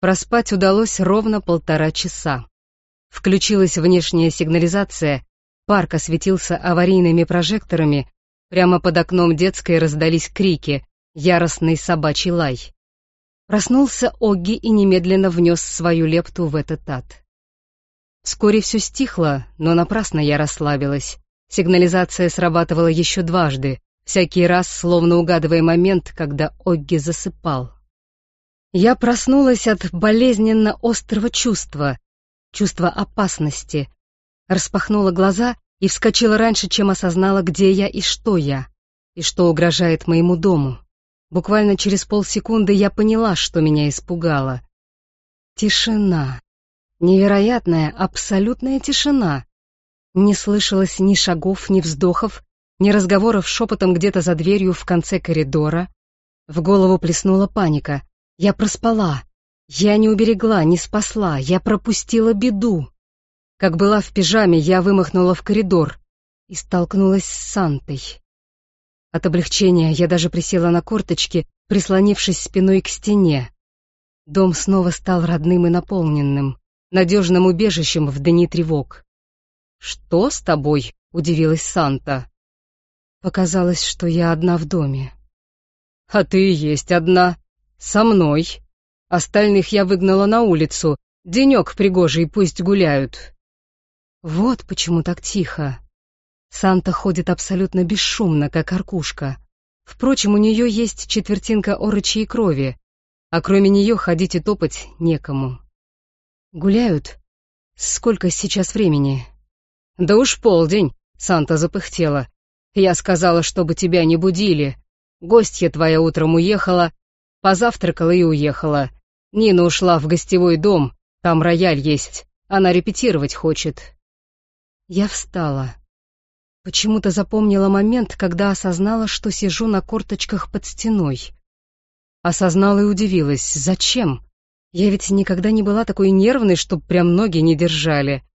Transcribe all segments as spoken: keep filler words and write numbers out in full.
Проспать удалось ровно полтора часа. Включилась внешняя сигнализация, парк осветился аварийными прожекторами, прямо под окном детской раздались крики, яростный собачий лай. Проснулся Огги и немедленно внес свою лепту в этот ад. Вскоре все стихло, но напрасно я расслабилась. Сигнализация срабатывала еще дважды, всякий раз словно угадывая момент, когда Огги засыпал. Я проснулась от болезненно острого чувства, чувства опасности, распахнула глаза и вскочила раньше, чем осознала, где я и что я, и что угрожает моему дому. Буквально через полсекунды я поняла, что меня испугало. Тишина. Невероятная, абсолютная тишина. Не слышалось ни шагов, ни вздохов, ни разговоров шепотом где-то за дверью в конце коридора. В голову плеснула паника. Я проспала. Я не уберегла, не спасла. Я пропустила беду. Как была в пижаме, я вымахнула в коридор и столкнулась с Сантой. От облегчения я даже присела на корточки, прислонившись спиной к стене. Дом снова стал родным и наполненным, надежным убежищем в дни тревог. «Что с тобой?» — удивилась Санта. Показалось, что я одна в доме. «А ты и есть одна. Со мной. Остальных я выгнала на улицу. Денек пригожий, пусть гуляют». Вот почему так тихо. Санта ходит абсолютно бесшумно, как аркушка. Впрочем, у нее есть четвертинка орочьей крови, а кроме нее ходить и топать некому. Гуляют? Сколько сейчас времени? Да уж полдень, Санта запыхтела. Я сказала, чтобы тебя не будили. Гостья твоя утром уехала, позавтракала и уехала. Нина ушла в гостевой дом, там рояль есть, она репетировать хочет. Я встала. Почему-то запомнила момент, когда осознала, что сижу на корточках под стеной. Осознала и удивилась. Зачем? Я ведь никогда не была такой нервной, чтоб прям ноги не держали.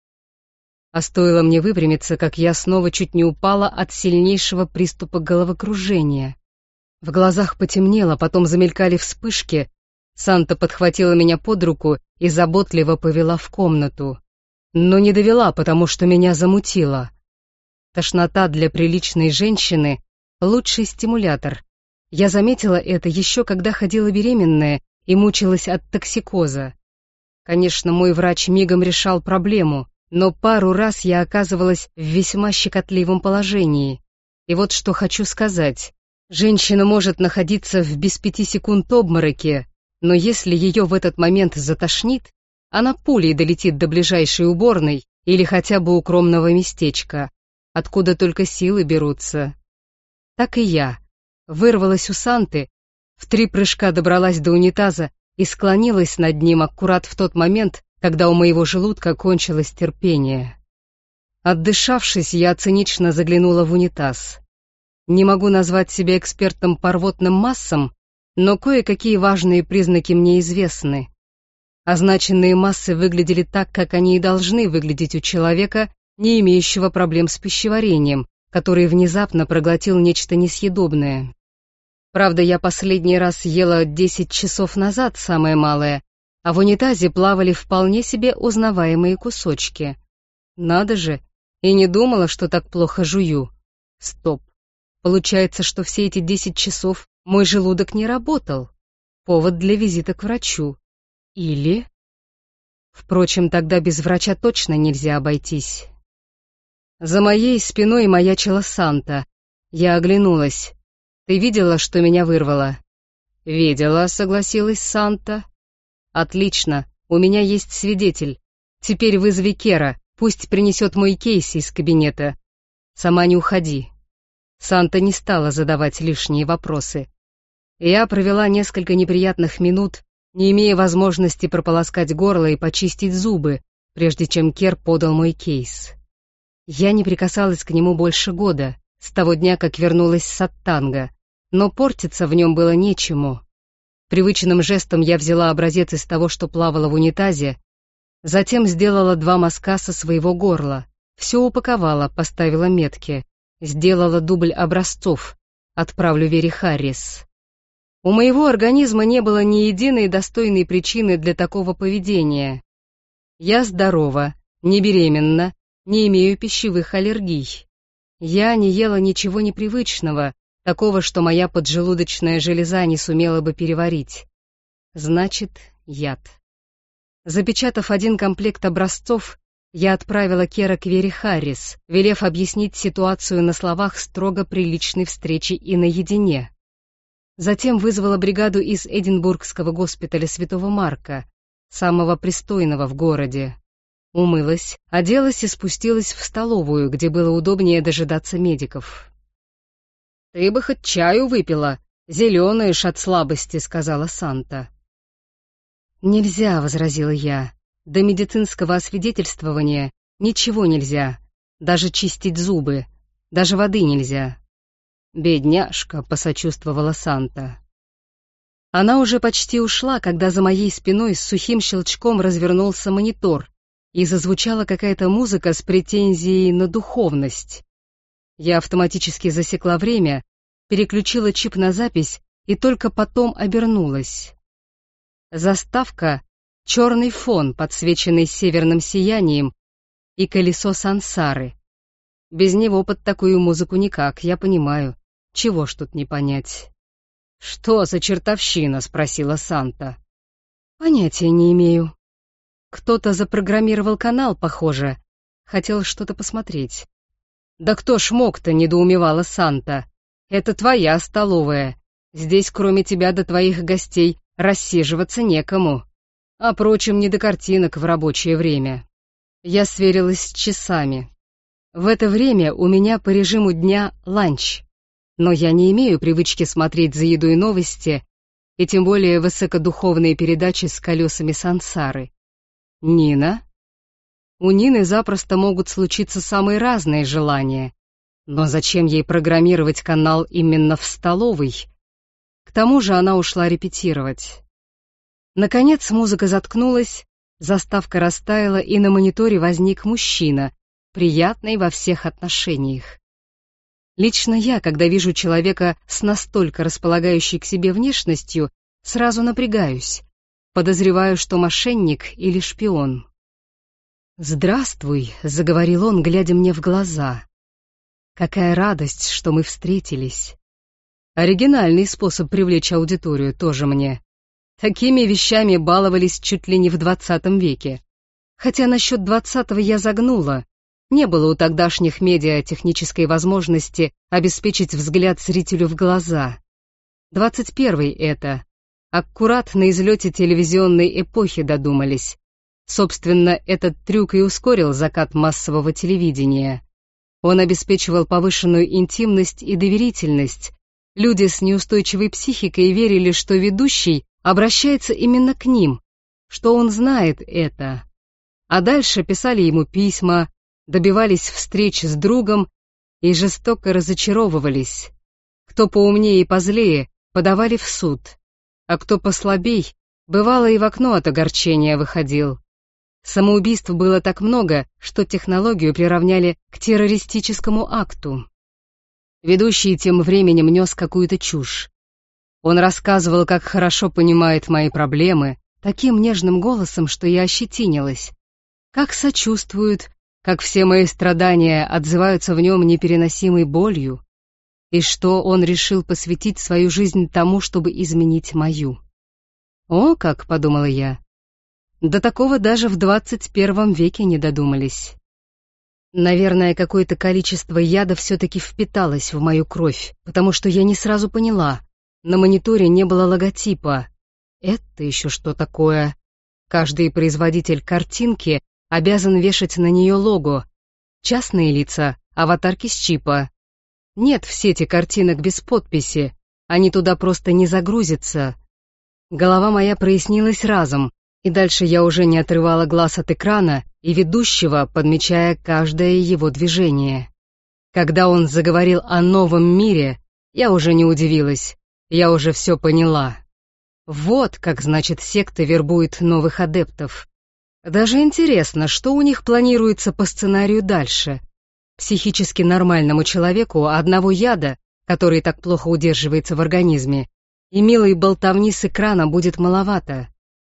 А стоило мне выпрямиться, как я снова чуть не упала от сильнейшего приступа головокружения. В глазах потемнело, потом замелькали вспышки. Санта подхватила меня под руку и заботливо повела в комнату. Но не довела, потому что меня замутило. Тошнота для приличной женщины — лучший стимулятор. Я заметила это еще когда ходила беременная и мучилась от токсикоза. Конечно, мой врач мигом решал проблему, но пару раз я оказывалась в весьма щекотливом положении. И вот что хочу сказать. Женщина может находиться в без пяти секунд обмороке, но если ее в этот момент затошнит, она пулей долетит до ближайшей уборной или хотя бы укромного местечка, откуда только силы берутся. Так и я. Вырвалась у Санты, в три прыжка добралась до унитаза и склонилась над ним аккурат в тот момент, когда у моего желудка кончилось терпение. Отдышавшись, я цинично заглянула в унитаз. Не могу назвать себя экспертом по рвотным массам, но кое-какие важные признаки мне известны. Означенные массы выглядели так, как они и должны выглядеть у человека, не имеющего проблем с пищеварением, который внезапно проглотил нечто несъедобное. Правда, я последний раз ела десять часов назад, самое малое, а в унитазе плавали вполне себе узнаваемые кусочки. Надо же, и не думала, что так плохо жую. Стоп. Получается, что все эти десять часов мой желудок не работал. Повод для визита к врачу. Или... Впрочем, тогда без врача точно нельзя обойтись. За моей спиной маячила Санта. Я оглянулась. «Ты видела, что меня вырвало?» «Видела», — согласилась Санта. «Отлично, у меня есть свидетель. Теперь вызови Кера, пусть принесет мой кейс из кабинета. Сама не уходи». Санта не стала задавать лишние вопросы. Я провела несколько неприятных минут, не имея возможности прополоскать горло и почистить зубы, прежде чем Кер подал мой кейс. Я не прикасалась к нему больше года, с того дня, как вернулась с Оттанга, но портиться в нем было нечему. Привычным жестом я взяла образец из того, что плавало в унитазе, затем сделала два мазка со своего горла, все упаковала, поставила метки, сделала дубль образцов, отправлю Вере Харрис. У моего организма не было ни единой достойной причины для такого поведения. Я здорова, не беременна, не имею пищевых аллергий. Я не ела ничего непривычного, такого, что моя поджелудочная железа не сумела бы переварить. Значит, яд. Запечатав один комплект образцов, я отправила Кера к Вере Харрис, велев объяснить ситуацию на словах строго приличной встречи и наедине. Затем вызвала бригаду из Эдинбургского госпиталя Святого Марка, самого пристойного в городе. Умылась, оделась и спустилась в столовую, где было удобнее дожидаться медиков. «Ты бы хоть чаю выпила, зеленаешь от слабости», — сказала Санта. «Нельзя», — возразила я. «До медицинского освидетельствования ничего нельзя, даже чистить зубы, даже воды нельзя». «Бедняжка», — посочувствовала Санта. Она уже почти ушла, когда за моей спиной с сухим щелчком развернулся монитор, и зазвучала какая-то музыка с претензией на духовность. Я автоматически засекла время, переключила чип на запись и только потом обернулась. Заставка — черный фон, подсвеченный северным сиянием, и колесо сансары. Без него под такую музыку никак, я понимаю. Чего ж тут не понять? «Что за чертовщина?» — спросила Санта. «Понятия не имею. Кто-то запрограммировал канал, похоже. Хотел что-то посмотреть». «Да кто ж мог-то?» — недоумевала Санта. «Это твоя столовая. Здесь кроме тебя до твоих гостей рассиживаться некому. А прочим не до картинок в рабочее время». Я сверилась с часами. В это время у меня по режиму дня ланч. Но я не имею привычки смотреть за едой новости, и тем более высокодуховные передачи с колесами сансары. Нина? У Нины запросто могут случиться самые разные желания, но зачем ей программировать канал именно в столовой? К тому же она ушла репетировать. Наконец музыка заткнулась, заставка растаяла, и на мониторе возник мужчина, приятный во всех отношениях. Лично я, когда вижу человека с настолько располагающей к себе внешностью, сразу напрягаюсь, подозреваю, что мошенник или шпион. «Здравствуй», — заговорил он, глядя мне в глаза. «Какая радость, что мы встретились». Оригинальный способ привлечь аудиторию тоже мне. Такими вещами баловались чуть ли не в двадцатом веке. Хотя насчет двадцатого я загнула. Не было у тогдашних медиа технической возможности обеспечить взгляд зрителю в глаза. Двадцать первый это. Аккурат на излете телевизионной эпохи додумались. Собственно, этот трюк и ускорил закат массового телевидения. Он обеспечивал повышенную интимность и доверительность. Люди с неустойчивой психикой верили, что ведущий обращается именно к ним, что он знает это. А дальше писали ему письма, добивались встреч с другом и жестоко разочаровывались. Кто поумнее и позлее, подавали в суд, а кто послабей, бывало и в окно от огорчения выходил. Самоубийств было так много, что технологию приравняли к террористическому акту. Ведущий тем временем нес какую-то чушь. Он рассказывал, как хорошо понимает мои проблемы, таким нежным голосом, что я ощетинилась, как сочувствует, как все мои страдания отзываются в нем непереносимой болью, и что он решил посвятить свою жизнь тому, чтобы изменить мою. «О, как!» — подумала я. До такого даже в двадцать первом веке не додумались. Наверное, какое-то количество яда все-таки впиталось в мою кровь, потому что я не сразу поняла. На мониторе не было логотипа. Это еще что такое? Каждый производитель картинки обязан вешать на нее лого. Частные лица, аватарки с чипа. Нет в сети картинок без подписи, они туда просто не загрузятся. Голова моя прояснилась разом, и дальше я уже не отрывала глаз от экрана и ведущего, подмечая каждое его движение. Когда он заговорил о новом мире, я уже не удивилась, я уже все поняла. Вот как, значит, секта вербует новых адептов. Даже интересно, что у них планируется по сценарию дальше. Психически нормальному человеку одного яда, который так плохо удерживается в организме, и милой болтовни с экрана будет маловато.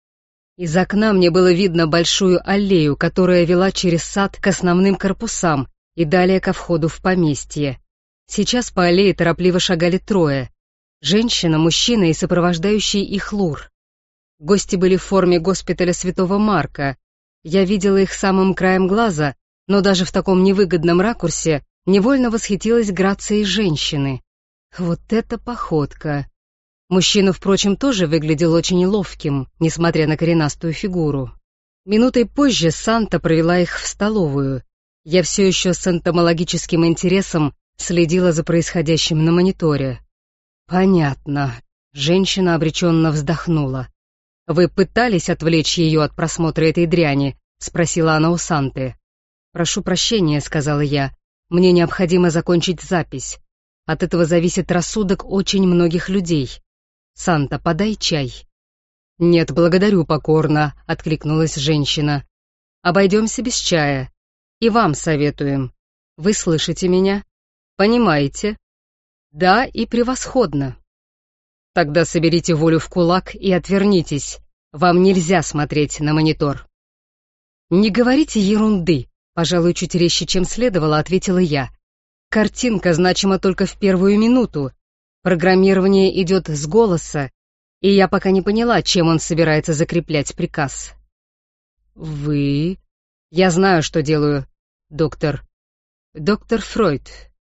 Из окна мне было видно большую аллею, которая вела через сад к основным корпусам и далее ко входу в поместье. Сейчас по аллее торопливо шагали трое. Женщина, мужчина и сопровождающий их Лур. Гости были в форме госпиталя Святого Марка. Я видела их самым краем глаза, но даже в таком невыгодном ракурсе невольно восхитилась грацией женщины. Вот это походка! Мужчина, впрочем, тоже выглядел очень ловким, несмотря на коренастую фигуру. Минутой позже Санта провела их в столовую. Я все еще с энтомологическим интересом следила за происходящим на мониторе. «Понятно». Женщина обреченно вздохнула. «Вы пытались отвлечь ее от просмотра этой дряни?» — спросила она у Санты. «Прошу прощения», — сказала я. «Мне необходимо закончить запись. От этого зависит рассудок очень многих людей. Санта, подай чай». «Нет, благодарю покорно», — откликнулась женщина. «Обойдемся без чая. И вам советуем. Вы слышите меня? Понимаете?» «Да, и превосходно». «Тогда соберите волю в кулак и отвернитесь. Вам нельзя смотреть на монитор». «Не говорите ерунды», — пожалуй, чуть резче, чем следовало, ответила я. «Картинка значима только в первую минуту. Программирование идет с голоса, и я пока не поняла, чем он собирается закреплять приказ». «Вы...» «Я знаю, что делаю, доктор...» «Доктор Фройд».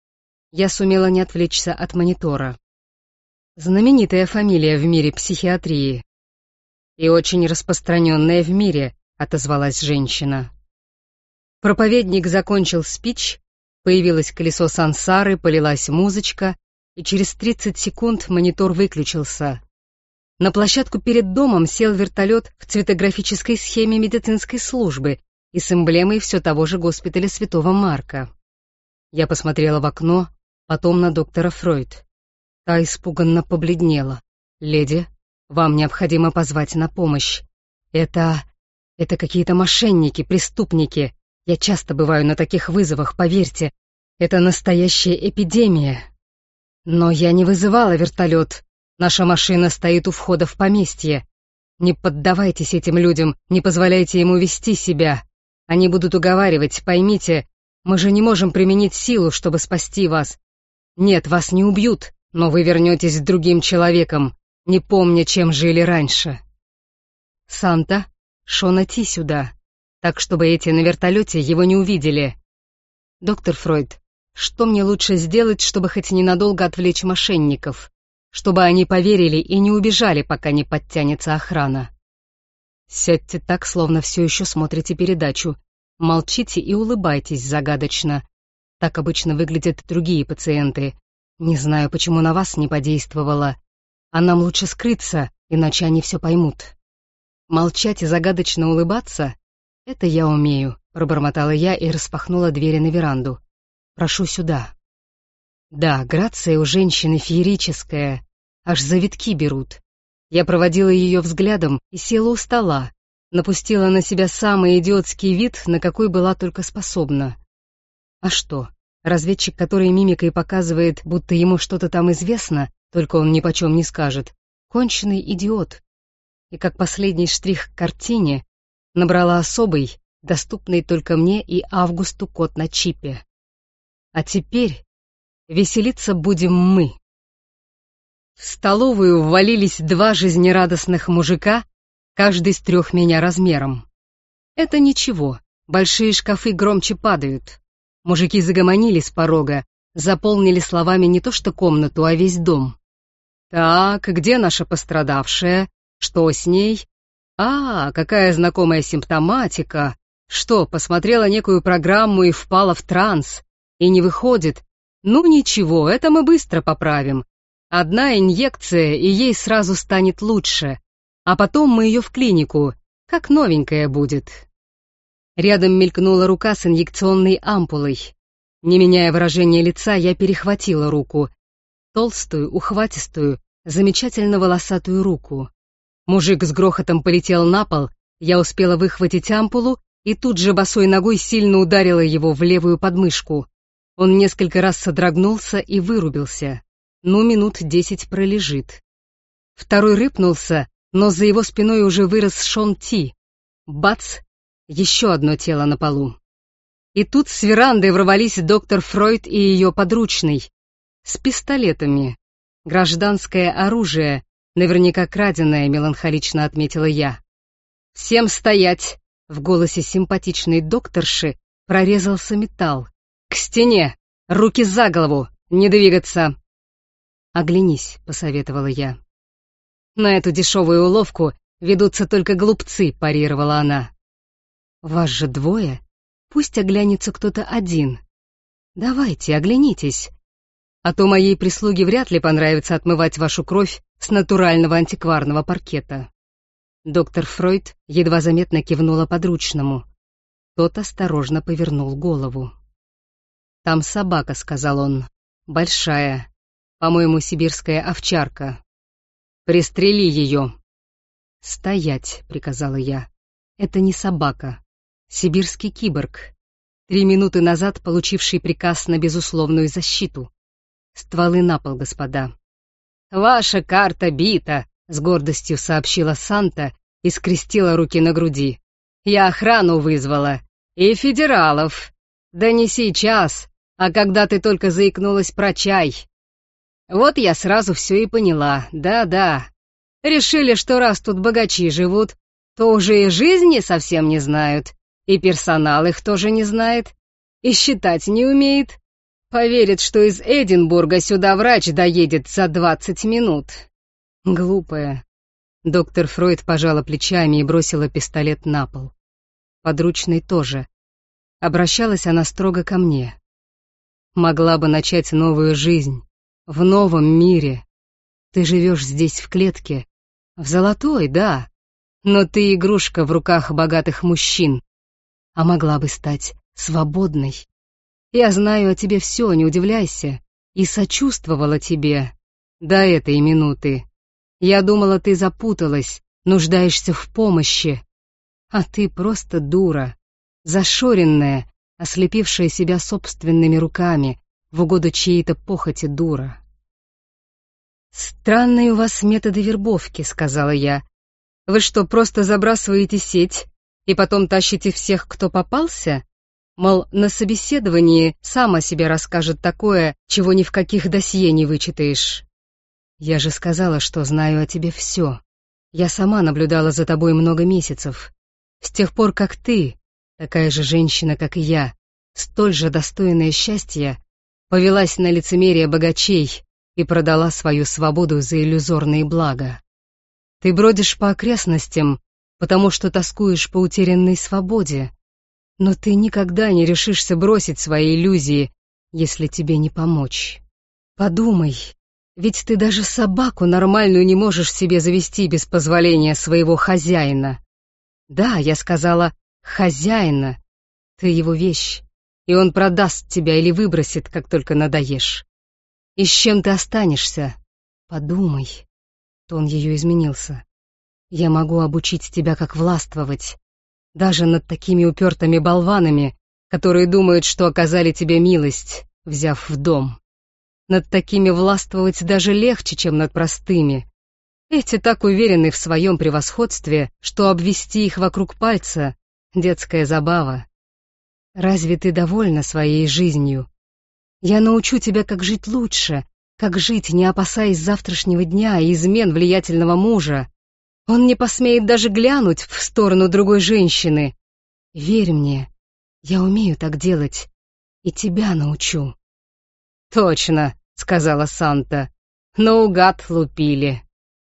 Я сумела не отвлечься от монитора. Знаменитая фамилия в мире психиатрии. «И очень распространенная в мире», — отозвалась женщина. Проповедник закончил спич, появилось колесо сансары, полилась музычка, и через тридцать секунд монитор выключился. На площадку перед домом сел вертолет в цветографической схеме медицинской службы и с эмблемой все того же госпиталя Святого Марка. Я посмотрела в окно, потом на доктора Фройд. Та испуганно побледнела. «Леди, вам необходимо позвать на помощь. Это... это какие-то мошенники, преступники. Я часто бываю на таких вызовах, поверьте. Это настоящая эпидемия». «Но я не вызывала вертолет. Наша машина стоит у входа в поместье. Не поддавайтесь этим людям, не позволяйте им увести себя. Они будут уговаривать, поймите, мы же не можем применить силу, чтобы спасти вас. Нет, вас не убьют, но вы вернетесь другим человеком, не помня, чем жили раньше. Санта, Шона Ти сюда, так чтобы эти на вертолете его не увидели. Доктор Фройд, что мне лучше сделать, чтобы хоть ненадолго отвлечь мошенников, чтобы они поверили и не убежали, пока не подтянется охрана? Сядьте так, словно все еще смотрите передачу. Молчите и улыбайтесь загадочно. Так обычно выглядят другие пациенты. Не знаю, почему на вас не подействовало. А нам лучше скрыться, иначе они все поймут. Молчать и загадочно улыбаться — это я умею, пробормотала я и распахнула двери на веранду. Прошу сюда. Да, грация у женщины феерическая, аж завитки берут. Я проводила ее взглядом и села у стола, напустила на себя самый идиотский вид, на какой была только способна. А что, разведчик, который мимикой показывает, будто ему что-то там известно, только он нипочем не скажет, конченый идиот. И как последний штрих к картине набрала особый, доступный только мне и Августу код на чипе. А теперь веселиться будем мы. В столовую ввалились два жизнерадостных мужика, каждый с трех меня размером. Это ничего, большие шкафы громче падают. Мужики загомонили с порога, заполнили словами не то что комнату, а весь дом. «Так, где наша пострадавшая? Что с ней? А, какая знакомая симптоматика! Что, посмотрела некую программу и впала в транс? И не выходит? Ну ничего, это мы быстро поправим. Одна инъекция, и ей сразу станет лучше. А потом мы ее в клинику, как новенькая будет». Рядом мелькнула рука с инъекционной ампулой. Не меняя выражения лица, я перехватила руку. Толстую, ухватистую, замечательно волосатую руку. Мужик с грохотом полетел на пол, я успела выхватить ампулу и тут же босой ногой сильно ударила его в левую подмышку. Он несколько раз содрогнулся и вырубился. Ну, минут десять пролежит. Второй рыпнулся, но за его спиной уже вырос Шон Ти. Бац! Еще одно тело на полу. И тут с веранды ворвались доктор Фройд и ее подручный. С пистолетами. Гражданское оружие, наверняка краденое, меланхолично отметила я. «Всем стоять!» В голосе симпатичной докторши прорезался металл. «К стене! Руки за голову! Не двигаться!» «Оглянись», — посоветовала я. «На эту дешевую уловку ведутся только глупцы», — парировала она. «Вас же двое. Пусть оглянется кто-то один. Давайте, оглянитесь. А то моей прислуге вряд ли понравится отмывать вашу кровь с натурального антикварного паркета». Доктор Фройд едва заметно кивнула подручному. Тот осторожно повернул голову. «Там собака», — сказал он. «Большая. По-моему, сибирская овчарка. Пристрели ее». «Стоять», — приказала я. «Это не собака. Сибирский киборг. Три минуты назад получивший приказ на безусловную защиту. Стволы на пол, господа». «Ваша карта бита», — с гордостью сообщила Санта и скрестила руки на груди. «Я охрану вызвала. И федералов. Да не сейчас, а когда ты только заикнулась про чай. Вот я сразу все и поняла, да-да. Решили, что раз тут богачи живут, то уже и жизни совсем не знают, и персонал их тоже не знает, и считать не умеет. Поверит, что из Эдинбурга сюда врач доедет за двадцать минут. Глупая». Доктор Фройд пожала плечами и бросила пистолет на пол. Подручный тоже. Обращалась она строго ко мне. «Могла бы начать новую жизнь. В новом мире. Ты живешь здесь в клетке. В золотой, да. Но ты игрушка в руках богатых мужчин. А могла бы стать свободной. Я знаю о тебе все, не удивляйся. И сочувствовала тебе. До этой минуты. Я думала, ты запуталась, нуждаешься в помощи. А ты просто дура. Зашоренная, ослепившая себя собственными руками, в угоду чьей-то похоти дура. «Странные у вас методы вербовки», — сказала я. «Вы что, просто забрасываете сеть и потом тащите всех, кто попался? Мол, на собеседовании сам о себе расскажет такое, чего ни в каких досье не вычитаешь». «Я же сказала, что знаю о тебе все. Я сама наблюдала за тобой много месяцев. С тех пор, как ты, такая же женщина, как и я, столь же достойная счастья, повелась на лицемерие богачей и продала свою свободу за иллюзорные блага. Ты бродишь по окрестностям, потому что тоскуешь по утерянной свободе, но ты никогда не решишься бросить свои иллюзии, если тебе не помочь. Подумай, ведь ты даже собаку нормальную не можешь себе завести без позволения своего хозяина. Да, я сказала «хозяина». Ты его вещь, и он продаст тебя или выбросит, как только надоешь. И с чем ты останешься? Подумай. Тон ее изменился. Я могу обучить тебя, как властвовать, даже над такими упертыми болванами, которые думают, что оказали тебе милость, взяв в дом. Над такими властвовать даже легче, чем над простыми. Эти так уверены в своем превосходстве, что обвести их вокруг пальца — детская забава. Разве ты довольна своей жизнью? Я научу тебя, как жить лучше, как жить, не опасаясь завтрашнего дня и измен влиятельного мужа. Он не посмеет даже глянуть в сторону другой женщины. Верь мне, я умею так делать, и тебя научу. «Точно», — сказала Санта, — «наугад лупили».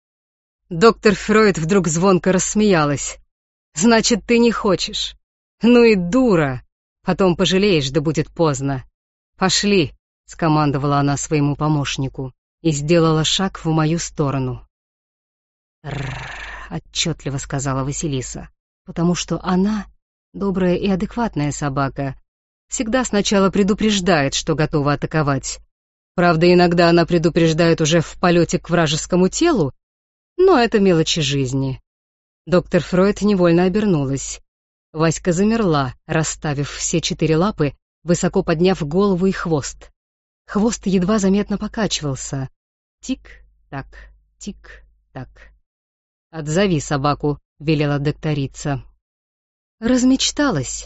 Доктор Фройд вдруг звонко рассмеялась. «Значит, ты не хочешь? Ну и дура! Потом пожалеешь, да будет поздно. Пошли», — скомандовала она своему помощнику и сделала шаг в мою сторону. «Рррр», — отчетливо сказала Василиса, потому что она, добрая и адекватная собака, всегда сначала предупреждает, что готова атаковать. Правда, иногда она предупреждает уже в полете к вражескому телу, но это мелочи жизни. Доктор Фройд невольно обернулась. Васька замерла, расставив все четыре лапы, высоко подняв голову и хвост. Хвост едва заметно покачивался. Тик-так, тик-так. так. «Отзови собаку», — велела докторица. Размечталась.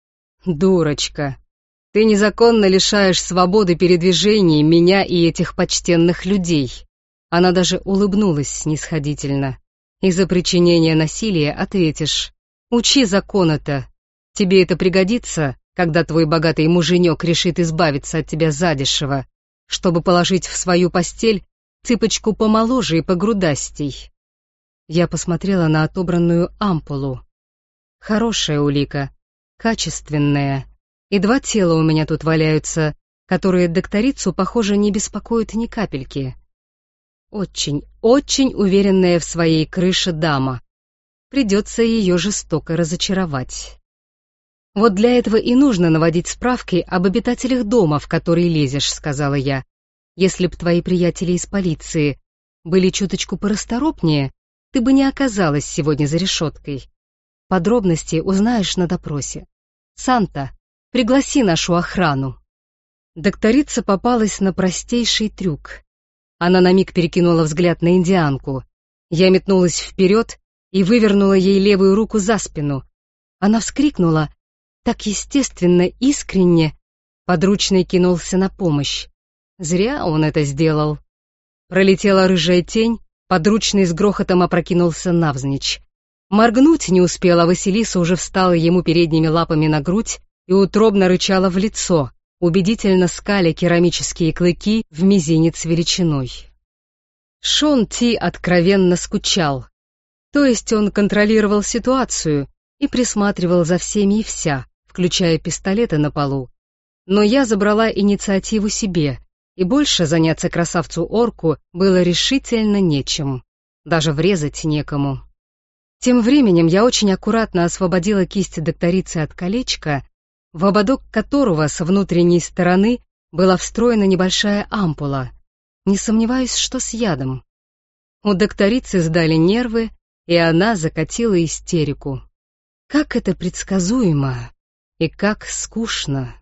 «Дурочка, ты незаконно лишаешь свободы передвижений меня и этих почтенных людей». Она даже улыбнулась снисходительно. «И за причинение насилия ответишь. Учи закон-то. Тебе это пригодится, когда твой богатый муженек решит избавиться от тебя задешево, чтобы положить в свою постель цыпочку помоложе и погрудастей». Я посмотрела на отобранную ампулу. Хорошая улика, качественная. И два тела у меня тут валяются, которые докторицу, похоже, не беспокоят ни капельки. Очень, очень уверенная в своей крыше дама. Придется ее жестоко разочаровать. «Вот для этого и нужно наводить справки об обитателях дома, в который лезешь», — сказала я. «Если б твои приятели из полиции были чуточку порасторопнее, ты бы не оказалась сегодня за решеткой. Подробности узнаешь на допросе. Санта, пригласи нашу охрану». Докторица попалась на простейший трюк. Она на миг перекинула взгляд на индианку. Я метнулась вперед и вывернула ей левую руку за спину. Она вскрикнула, так естественно, искренне. Подручный кинулся на помощь. Зря он это сделал. Пролетела рыжая тень, подручный с грохотом опрокинулся навзничь. Моргнуть не успела, Василиса уже встала ему передними лапами на грудь и утробно рычала в лицо, убедительно скаля керамические клыки в мизинец величиной. Шон Ти откровенно скучал. То есть он контролировал ситуацию и присматривал за всеми и вся, включая пистолеты на полу. Но я забрала инициативу себе, и больше заняться красавцу-орку было решительно нечем. Даже врезать некому. Тем временем я очень аккуратно освободила кисть докторицы от колечка, в ободок которого с внутренней стороны была встроена небольшая ампула. Не сомневаюсь, что с ядом. У докторицы сдали нервы, и она закатила истерику. Как это предсказуемо и как скучно.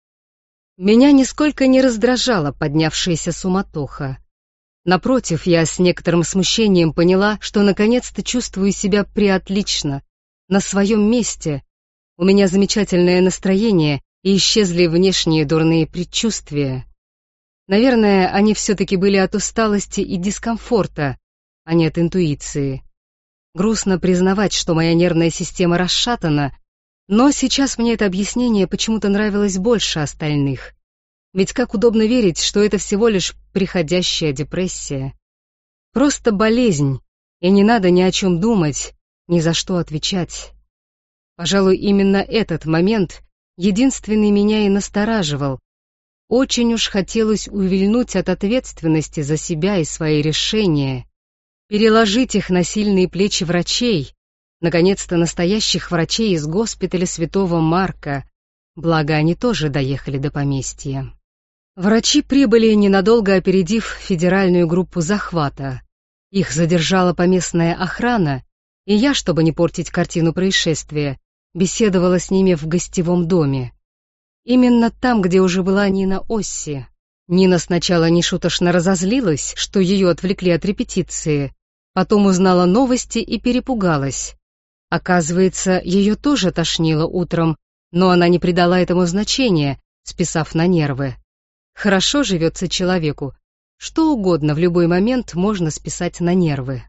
Меня нисколько не раздражала поднявшаяся суматоха. Напротив, я с некоторым смущением поняла, что наконец-то чувствую себя приотлично, на своем месте. У меня замечательное настроение, и исчезли внешние дурные предчувствия. Наверное, они все-таки были от усталости и дискомфорта, а не от интуиции. Грустно признавать, что моя нервная система расшатана, но сейчас мне это объяснение почему-то нравилось больше остальных. Ведь как удобно верить, что это всего лишь приходящая депрессия. Просто болезнь, и не надо ни о чем думать, ни за что отвечать. Пожалуй, именно этот момент единственный меня и настораживал. Очень уж хотелось увильнуть от ответственности за себя и свои решения, переложить их на сильные плечи врачей, наконец-то настоящих врачей из госпиталя Святого Марка, благо они тоже доехали до поместья. Врачи прибыли, ненадолго опередив федеральную группу захвата. Их задержала поместная охрана, и я, чтобы не портить картину происшествия, беседовала с ними в гостевом доме. Именно там, где уже была Нина Осси. Нина сначала нешуточно разозлилась, что ее отвлекли от репетиции, потом узнала новости и перепугалась. Оказывается, ее тоже тошнило утром, но она не придала этому значения, списав на нервы. Хорошо живется человеку, что угодно в любой момент можно списать на нервы.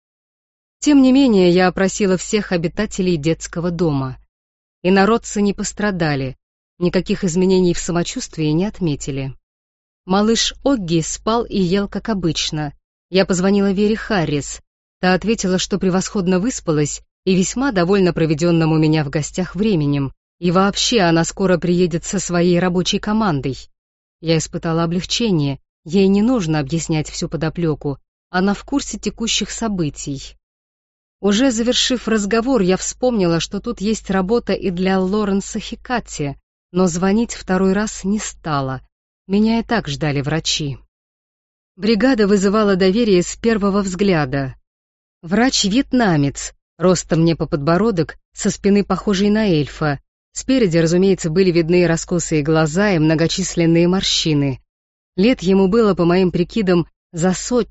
Тем не менее, я опросила всех обитателей детского дома. Инородцы не пострадали, никаких изменений в самочувствии не отметили. Малыш Огги спал и ел, как обычно. Я позвонила Вере Харрис. Та ответила, что превосходно выспалась и весьма довольна проведенным у меня в гостях временем. И вообще она скоро приедет со своей рабочей командой. Я испытала облегчение, ей не нужно объяснять всю подоплеку, она в курсе текущих событий. Уже завершив разговор, я вспомнила, что тут есть работа и для Лоренса Хикати, но звонить второй раз не стала. Меня и так ждали врачи. Бригада вызывала доверие с первого взгляда. Врач-вьетнамец, ростом мне по подбородок, со спины похожий на эльфа. Спереди, разумеется, были видны раскосые глаза и многочисленные морщины. Лет ему было, по моим прикидам, за сотню,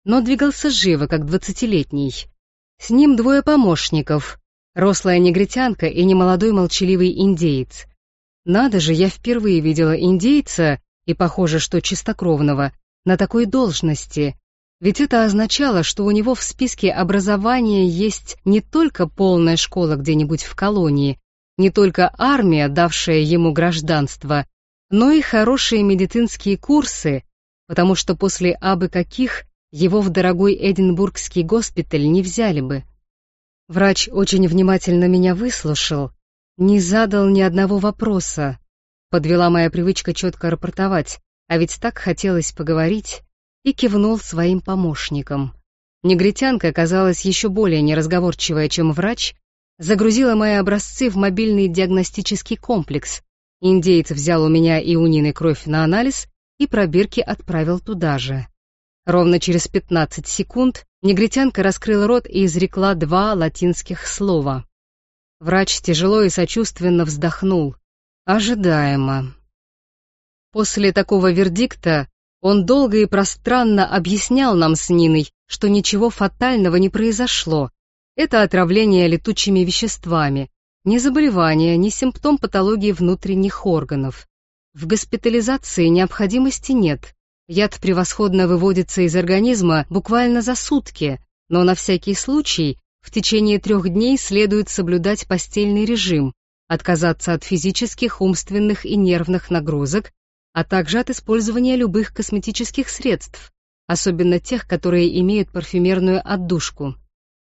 но двигался живо, как двадцатилетний. С ним двое помощников, рослая негритянка и немолодой молчаливый индеец. Надо же, я впервые видела индейца, и похоже, что чистокровного, на такой должности, ведь это означало, что у него в списке образования есть не только полная школа где-нибудь в колонии, не только армия, давшая ему гражданство, но и хорошие медицинские курсы, потому что после абы каких его в дорогой Эдинбургский госпиталь не взяли бы. Врач очень внимательно меня выслушал, не задал ни одного вопроса. Подвела моя привычка четко рапортовать, а ведь так хотелось поговорить, и кивнул своим помощникам. Негритянка оказалась еще более неразговорчивая, чем врач, загрузила мои образцы в мобильный диагностический комплекс. Индеец взял у меня и у Нины кровь на анализ и пробирки отправил туда же. Ровно через пятнадцать секунд негритянка раскрыла рот и изрекла два латинских слова. Врач тяжело и сочувственно вздохнул. Ожидаемо. После такого вердикта он долго и пространно объяснял нам с Ниной, что ничего фатального не произошло. Это отравление летучими веществами, ни заболевание, ни симптом патологии внутренних органов. В госпитализации необходимости нет. Яд превосходно выводится из организма буквально за сутки, но на всякий случай в течение трех дней следует соблюдать постельный режим, отказаться от физических, умственных и нервных нагрузок, а также от использования любых косметических средств, особенно тех, которые имеют парфюмерную отдушку.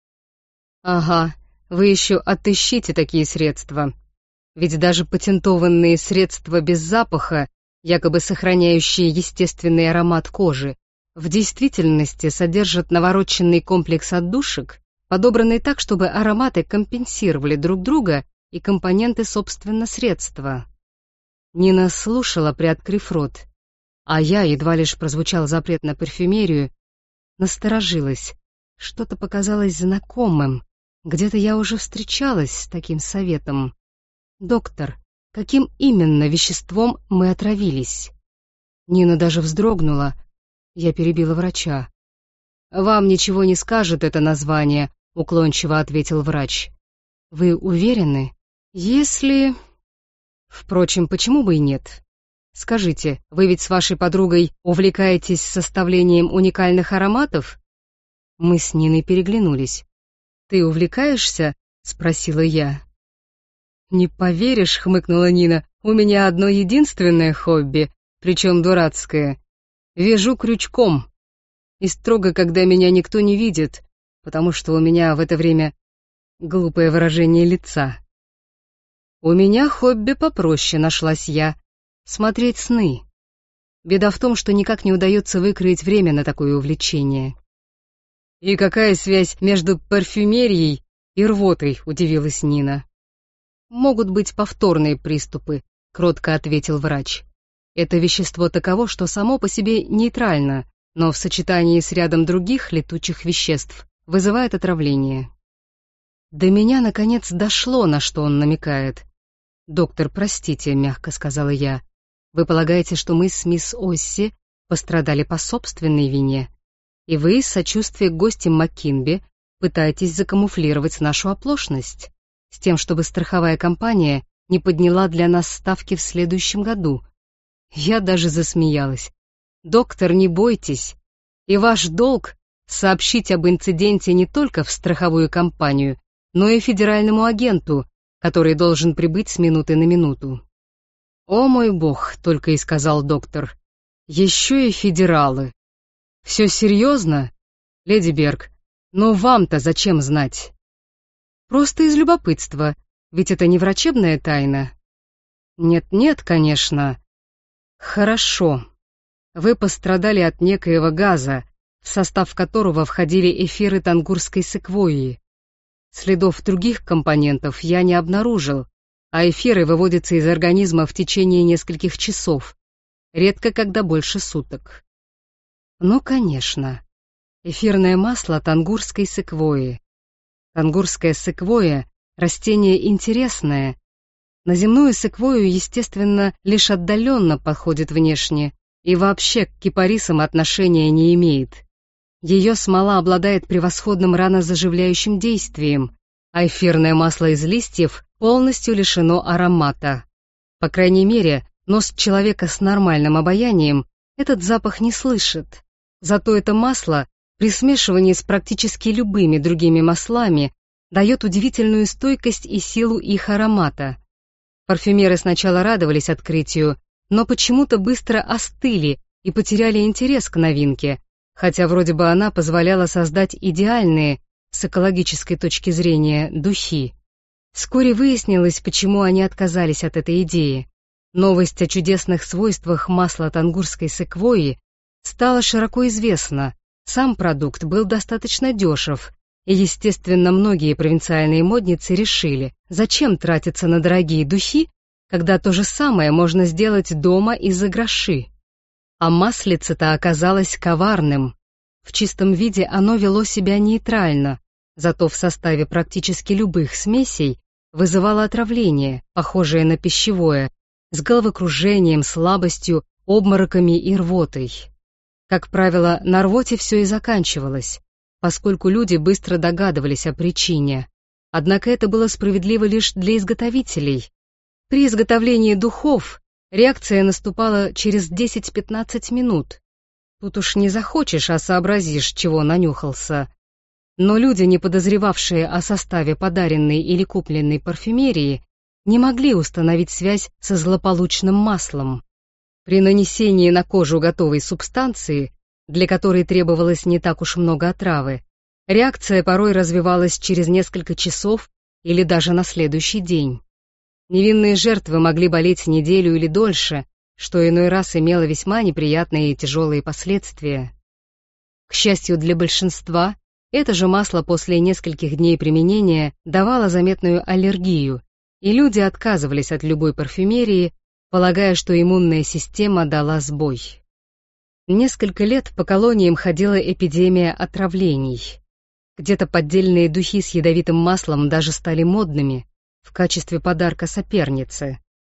Ага, вы еще отыщите такие средства. Ведь даже патентованные средства без запаха, якобы сохраняющие естественный аромат кожи, в действительности содержат навороченный комплекс отдушек, подобранный так, чтобы ароматы компенсировали друг друга и компоненты, собственно, средства. Нина слушала, приоткрыв рот, а я, едва лишь прозвучал запрет на парфюмерию, насторожилась. Что-то показалось знакомым. Где-то я уже встречалась с таким советом. «Доктор, каким именно веществом мы отравились?» Нина даже вздрогнула. Я перебила врача. «Вам ничего не скажет это название», — уклончиво ответил врач. «Вы уверены? Если...» «Впрочем, почему бы и нет? Скажите, вы ведь с вашей подругой увлекаетесь составлением уникальных ароматов?» Мы с Ниной переглянулись. «Ты увлекаешься?» — спросила я. «Не поверишь», — хмыкнула Нина, — «у меня одно единственное хобби, причем дурацкое. Вяжу крючком. И строго, когда меня никто не видит, потому что у меня в это время глупое выражение лица». «У меня хобби попроще», — нашлась я. «Смотреть сны. Беда в том, что никак не удается выкроить время на такое увлечение». «И какая связь между парфюмерией и рвотой?» — удивилась Нина. «Могут быть повторные приступы», — кротко ответил врач. «Это вещество таково, что само по себе нейтрально, но в сочетании с рядом других летучих веществ вызывает отравление». До меня, наконец, дошло, на что он намекает. «Доктор, простите», — мягко сказала я. «Вы полагаете, что мы с мисс Осси пострадали по собственной вине? И вы из сочувствия к гостям Маккинби пытаетесь закамуфлировать нашу оплошность, с тем, чтобы страховая компания не подняла для нас ставки в следующем году». Я даже засмеялась. «Доктор, не бойтесь. И ваш долг — сообщить об инциденте не только в страховую компанию, но и федеральному агенту, который должен прибыть с минуты на минуту». «О мой бог», — только и сказал доктор, — «еще и федералы». «Все серьезно? Леди Берг, но вам-то зачем знать?» «Просто из любопытства, ведь это не врачебная тайна». «Нет-нет, конечно». «Хорошо. Вы пострадали от некоего газа, в состав которого входили эфиры тангурской секвойи. Следов других компонентов я не обнаружил, а эфиры выводятся из организма в течение нескольких часов, редко когда больше суток». «Ну, конечно. Эфирное масло тангурской секвойи. Тангурская секвойя — растение интересное. На земную секвойю, естественно, лишь отдаленно подходит внешне и вообще к кипарисам отношения не имеет. Ее смола обладает превосходным ранозаживляющим действием, а эфирное масло из листьев полностью лишено аромата. По крайней мере, нос человека с нормальным обонянием этот запах не слышит. Зато это масло при смешивании с практически любыми другими маслами дает удивительную стойкость и силу их аромата. Парфюмеры сначала радовались открытию, но почему-то быстро остыли и потеряли интерес к новинке, хотя вроде бы она позволяла создать идеальные, с экологической точки зрения, духи. Вскоре выяснилось, почему они отказались от этой идеи. Новость о чудесных свойствах масла тангурской секвойи стала широко известна, сам продукт был достаточно дешев, и, естественно, многие провинциальные модницы решили, зачем тратиться на дорогие духи, когда то же самое можно сделать дома и за гроши. А маслице-то оказалось коварным. В чистом виде оно вело себя нейтрально, зато в составе практически любых смесей вызывало отравление, похожее на пищевое, с головокружением, слабостью, обмороками и рвотой. Как правило, на рвоте все и заканчивалось, поскольку люди быстро догадывались о причине. Однако это было справедливо лишь для изготовителей. При изготовлении духов реакция наступала через десять-пятнадцать минут. Тут уж не захочешь, а сообразишь, чего нанюхался. Но люди, не подозревавшие о составе подаренной или купленной парфюмерии, не могли установить связь со злополучным маслом. При нанесении на кожу готовой субстанции, для которой требовалось не так уж много отравы, реакция порой развивалась через несколько часов или даже на следующий день. Невинные жертвы могли болеть неделю или дольше, что иной раз имело весьма неприятные и тяжелые последствия. К счастью для большинства, это же масло после нескольких дней применения давало заметную аллергию, и люди отказывались от любой парфюмерии, полагая, что иммунная система дала сбой. Несколько лет по колониям ходила эпидемия отравлений. Где-то поддельные духи с ядовитым маслом даже стали модными в качестве подарка сопернице.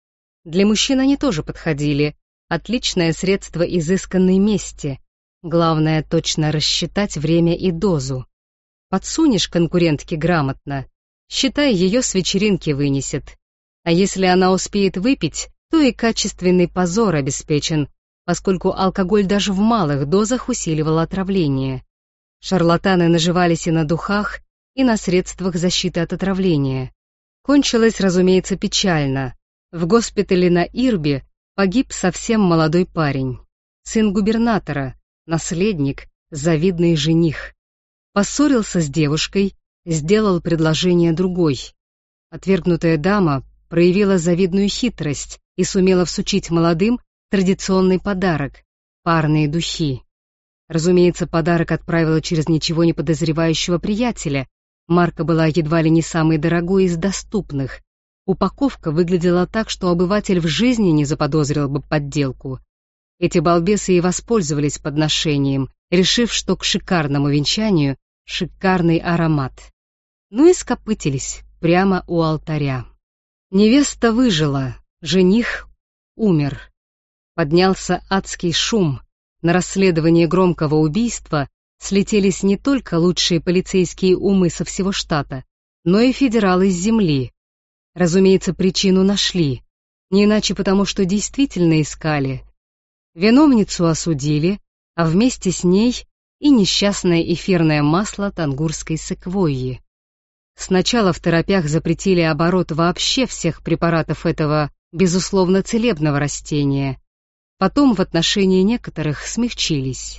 Для мужчин они тоже подходили. Отличное средство изысканной мести. Главное точно рассчитать время и дозу. Подсунешь конкурентке грамотно, считай, ее с вечеринки вынесет. А если она успеет выпить, то и качественный позор обеспечен, поскольку алкоголь даже в малых дозах усиливал отравление. Шарлатаны наживались и на духах, и на средствах защиты от отравления. Кончилось, разумеется, печально. В госпитале на Ирбе погиб совсем молодой парень, сын губернатора, наследник, завидный жених. Поссорился с девушкой, сделал предложение другой. Отвергнутая дама проявила завидную хитрость и сумела всучить молодым традиционный подарок — парные духи. Разумеется, подарок отправила через ничего не подозревающего приятеля. Марка была едва ли не самой дорогой из доступных. Упаковка выглядела так, что обыватель в жизни не заподозрил бы подделку. Эти балбесы и воспользовались подношением, решив, что к шикарному венчанию шикарный аромат. Ну и скопытились прямо у алтаря. Невеста выжила, жених умер. Поднялся адский шум. На расследование громкого убийства слетелись не только лучшие полицейские умы со всего штата, но и федералы с земли. Разумеется, причину нашли, не иначе потому, что действительно искали. Виновницу осудили, а вместе с ней и несчастное эфирное масло тангурской секвойи. Сначала в торопях запретили оборот вообще всех препаратов этого, безусловно, целебного растения. Потом в отношении некоторых смягчились.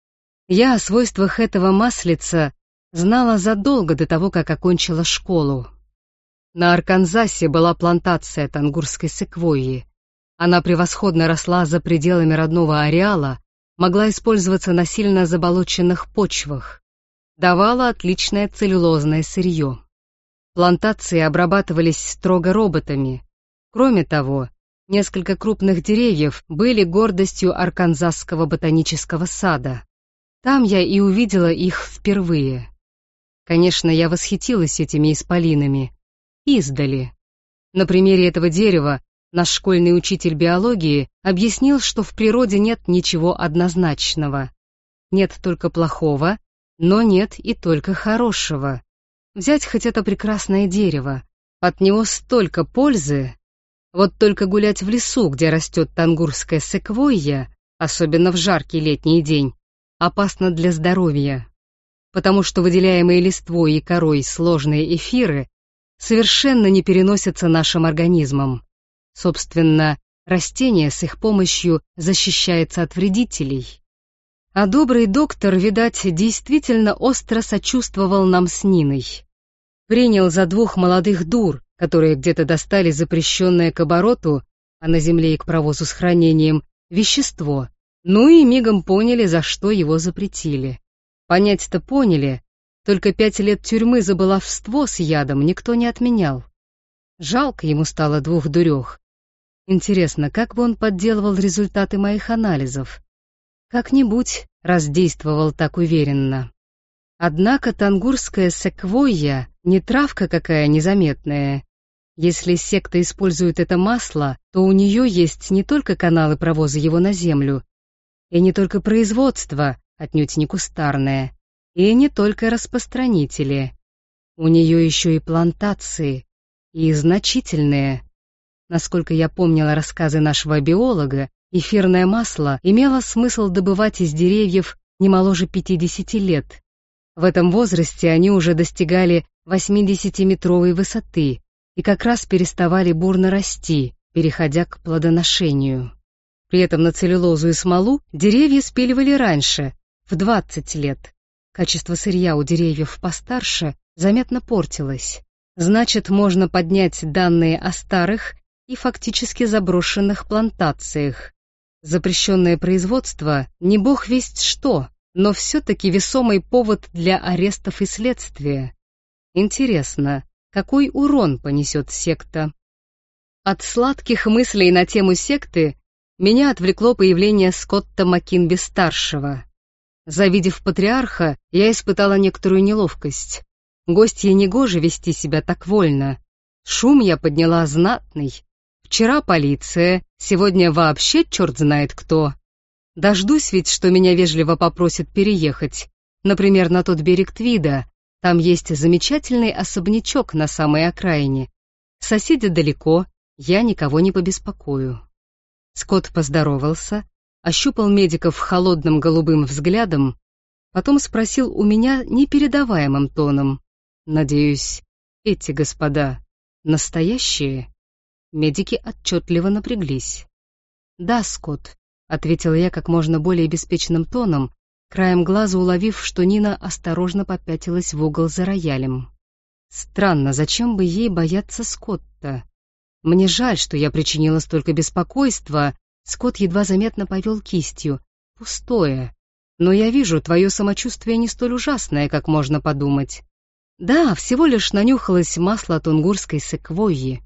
Я о свойствах этого маслица знала задолго до того, как окончила школу. На Арканзасе была плантация тангурской секвойи. Она превосходно росла за пределами родного ареала, могла использоваться на сильно заболоченных почвах, давала отличное целлюлозное сырье. Плантации обрабатывались строго роботами. Кроме того, несколько крупных деревьев были гордостью Арканзасского ботанического сада. Там я и увидела их впервые. Конечно, я восхитилась этими исполинами. Издали. На примере этого дерева наш школьный учитель биологии объяснил, что в природе нет ничего однозначного. Нет только плохого, но нет и только хорошего. Взять хоть это прекрасное дерево. От него столько пользы. Вот только гулять в лесу, где растет тангурская секвойя, особенно в жаркий летний день, опасно для здоровья, потому что выделяемые листвой и корой сложные эфиры совершенно не переносятся нашим организмом. Собственно, растение с их помощью защищается от вредителей. А добрый доктор, видать, действительно остро сочувствовал нам с Ниной. Принял за двух молодых дур, которые где-то достали запрещенное к обороту, а на земле и к провозу с хранением, вещество, ну и мигом поняли, за что его запретили. Понять-то поняли, только пять лет тюрьмы за баловство с ядом никто не отменял. Жалко ему стало двух дурех. Интересно, как бы он подделывал результаты моих анализов? Как-нибудь, раз действовал так уверенно. Однако тангурская секвойя не травка какая незаметная. Если секта использует это масло, то у нее есть не только каналы провоза его на землю, и не только производство, отнюдь не кустарное, и не только распространители. У нее еще и плантации, и значительные. Насколько я помнила рассказы нашего биолога, эфирное масло имело смысл добывать из деревьев не моложе пятидесяти лет. В этом возрасте они уже достигали восьмидесятиметровой высоты и как раз переставали бурно расти, переходя к плодоношению. При этом на целлюлозу и смолу деревья спиливали раньше, в двадцать лет. Качество сырья у деревьев постарше заметно портилось. Значит, можно поднять данные о старых и фактически заброшенных плантациях. Запрещенное производство не бог весть что, но все-таки весомый повод для арестов и следствия. Интересно, какой урон понесет секта? От сладких мыслей на тему секты меня отвлекло появление Скотта Маккинби-старшего. Завидев патриарха, я испытала некоторую неловкость. Гостье негоже вести себя так вольно. Шум я подняла знатный. Вчера полиция, сегодня вообще черт знает кто. Дождусь ведь, что меня вежливо попросят переехать. Например, на тот берег Твида. Там есть замечательный особнячок на самой окраине. Соседи далеко, я никого не побеспокою. Скотт поздоровался, ощупал медиков холодным голубым взглядом, потом спросил у меня непередаваемым тоном: «Надеюсь, эти господа настоящие?» Медики отчетливо напряглись. «Да, Скотт», — ответила я как можно более беспечным тоном, краем глаза уловив, что Нина осторожно попятилась в угол за роялем. Странно, зачем бы ей бояться Скотта? Мне жаль, что я причинила столько беспокойства. Скотт едва заметно повел кистью. Пустое. Но я вижу, твое самочувствие не столь ужасное, как можно подумать. Да, всего лишь нанюхалось масло тунгурской секвойи.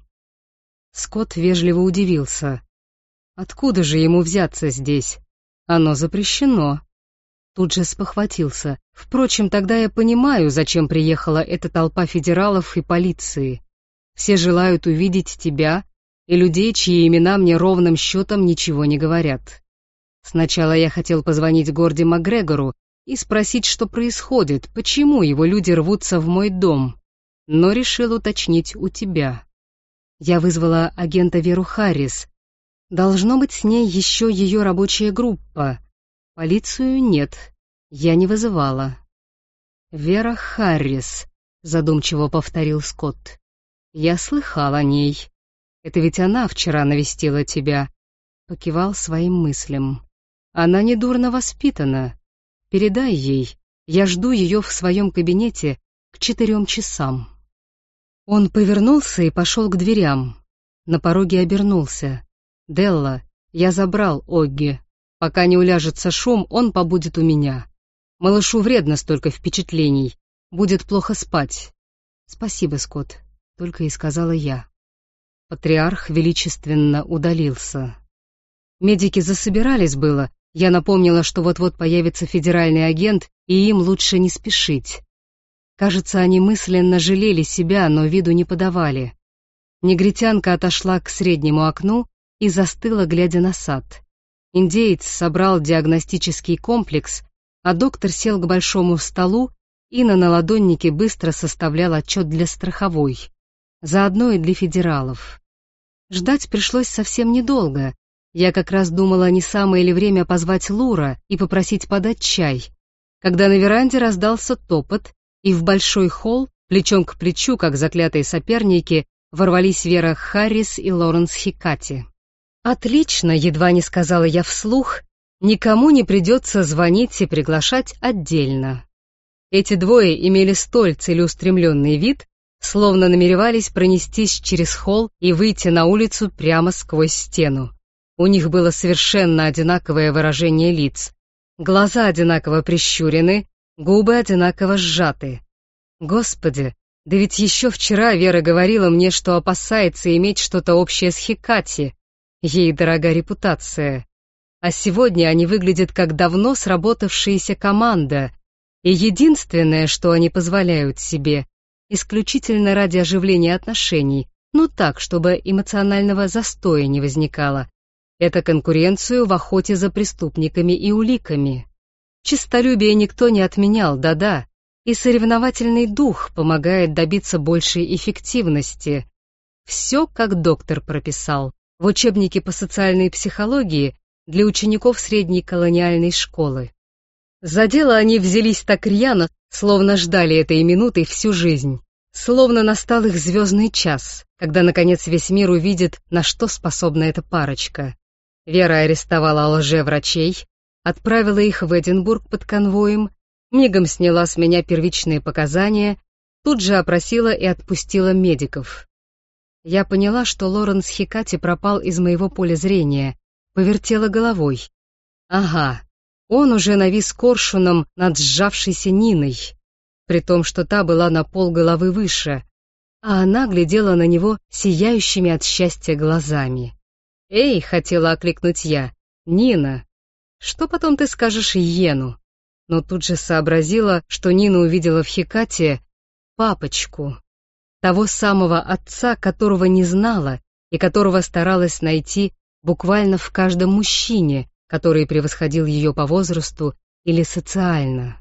Скотт вежливо удивился. Откуда же ему взяться здесь? Оно запрещено. Тут же спохватился. Впрочем, тогда я понимаю, зачем приехала эта толпа федералов и полиции. Все желают увидеть тебя и людей, чьи имена мне ровным счетом ничего не говорят. Сначала я хотел позвонить Горди Макгрегору и спросить, что происходит, почему его люди рвутся в мой дом, но решил уточнить у тебя. Я вызвала агента Веру Харрис. Должно быть, с ней еще ее рабочая группа. Полицию нет, я не вызывала. «Вера Харрис», — задумчиво повторил Скотт. «Я слыхал о ней. Это ведь она вчера навестила тебя», — покивал своим мыслям. «Она недурно воспитана. Передай ей, я жду ее в своем кабинете к четырем часам». Он повернулся и пошел к дверям. На пороге обернулся. «Делла, я забрал Огги. Пока не уляжется шум, он побудет у меня. Малышу вредно столько впечатлений. Будет плохо спать». «Спасибо, Скотт», — только и сказала я. Патриарх величественно удалился. Медики засобирались было. Я напомнила, что вот-вот появится федеральный агент, и им лучше не спешить. Кажется, они мысленно жалели себя, но виду не подавали. Негритянка отошла к среднему окну и застыла, глядя на сад. Индеец собрал диагностический комплекс, а доктор сел к большому столу и на наладоннике быстро составлял отчет для страховой, заодно и для федералов. Ждать пришлось совсем недолго. Я как раз думала, не самое ли время позвать Лура и попросить подать чай, когда на веранде раздался топот, и в большой холл, плечом к плечу, как заклятые соперники, ворвались Вера Харрис и Лоренс Хикати. «Отлично», — едва не сказала я вслух, «никому не придется звонить и приглашать отдельно». Эти двое имели столь целеустремленный вид, словно намеревались пронестись через холл и выйти на улицу прямо сквозь стену. У них было совершенно одинаковое выражение лиц. Глаза одинаково прищурены, губы одинаково сжаты. Господи, да ведь еще вчера Вера говорила мне, что опасается иметь что-то общее с Хикати. Ей дорога репутация. А сегодня они выглядят как давно сработавшаяся команда, и единственное, что они позволяют себе, исключительно ради оживления отношений, ну так, чтобы эмоционального застоя не возникало, это конкуренцию в охоте за преступниками и уликами. Честолюбие никто не отменял, да-да, и соревновательный дух помогает добиться большей эффективности. Все, как доктор прописал, в учебнике по социальной психологии для учеников средней колониальной школы. За дело они взялись так рьяно, словно ждали этой минуты всю жизнь. Словно настал их звездный час, когда, наконец, весь мир увидит, на что способна эта парочка. Вера арестовала лжеврачей, отправила их в Эдинбург под конвоем, мигом сняла с меня первичные показания, тут же опросила и отпустила медиков. Я поняла, что Лоренс Хикати пропал из моего поля зрения, повертела головой. Ага, он уже навис коршуном над сжавшейся Ниной, при том, что та была на полголовы выше, а она глядела на него сияющими от счастья глазами. «Эй!» — хотела окликнуть я. «Нина! Что потом ты скажешь Йену?» Но тут же сообразила, что Нина увидела в Хикате папочку, того самого отца, которого не знала и которого старалась найти буквально в каждом мужчине, который превосходил ее по возрасту или социально.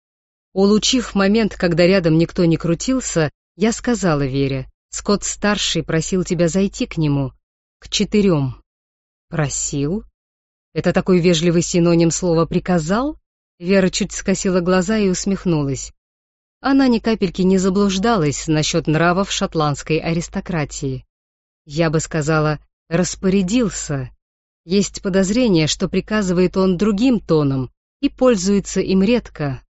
Улучив момент, когда рядом никто не крутился, я сказала Вере: «Скотт-старший просил тебя зайти к нему, к четырем». «Просил? Это такой вежливый синоним слова «приказал»?» Вера чуть скосила глаза и усмехнулась. Она ни капельки не заблуждалась насчет нравов шотландской аристократии. Я бы сказала, распорядился. Есть подозрение, что приказывает он другим тоном и пользуется им редко.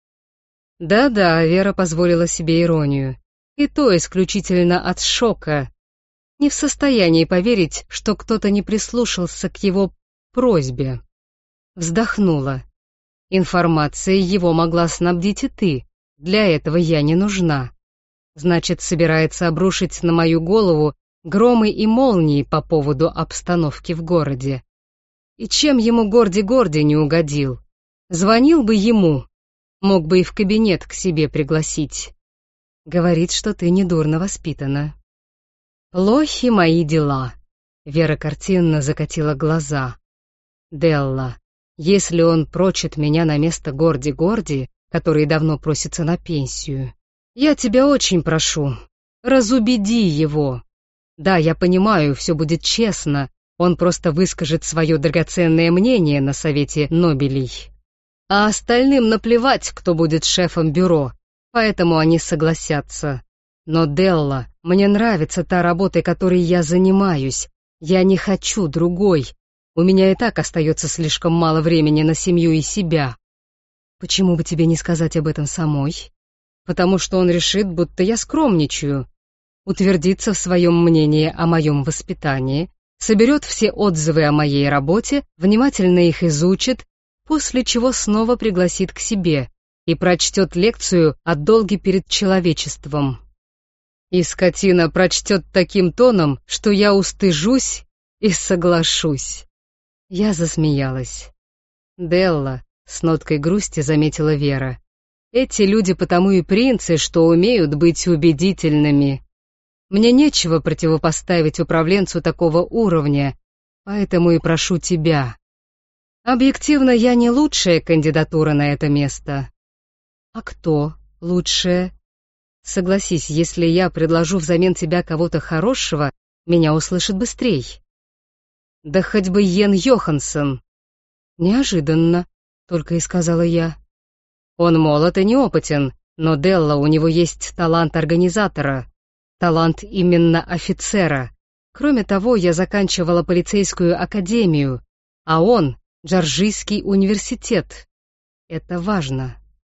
Да-да, Вера позволила себе иронию. И то исключительно от шока. Не в состоянии поверить, что кто-то не прислушался к его просьбе. Вздохнула. Информацией его могла снабдить и ты. Для этого я не нужна. Значит, собирается обрушить на мою голову громы и молнии по поводу обстановки в городе. И чем ему Горди-Горди не угодил? Звонил бы ему, мог бы и в кабинет к себе пригласить. Говорит, что ты недурно воспитана. Плохи мои дела. Вера картинно закатила глаза. Делла, если он прочит меня на место Горди-Горди, который давно просится на пенсию, я тебя очень прошу, разубеди его. Да, я понимаю, все будет честно, он просто выскажет свое драгоценное мнение на совете Нобелей. А остальным наплевать, кто будет шефом бюро, поэтому они согласятся. Но, Делла, мне нравится та работа, которой я занимаюсь. Я не хочу другой. У меня и так остается слишком мало времени на семью и себя. Почему бы тебе не сказать об этом самой? Потому что он решит, будто я скромничаю. Утвердится в своем мнении о моем воспитании, соберет все отзывы о моей работе, внимательно их изучит, после чего снова пригласит к себе и прочтет лекцию о долге перед человечеством. И скотина прочтет таким тоном, что я устыжусь и соглашусь. Я засмеялась. Делла, с ноткой грусти заметила Вера, эти люди потому и принцы, что умеют быть убедительными. Мне нечего противопоставить управленцу такого уровня, поэтому и прошу тебя. Объективно, я не лучшая кандидатура на это место. А кто лучшая? Согласись, если я предложу взамен тебя кого-то хорошего, меня услышат быстрей. Да хоть бы Йен Йоханссон. Неожиданно, только и сказала я. Он молод и неопытен, но, Делла, у него есть талант организатора, талант именно офицера. Кроме того, я заканчивала полицейскую академию, а он — Джорджийский университет. Это важно.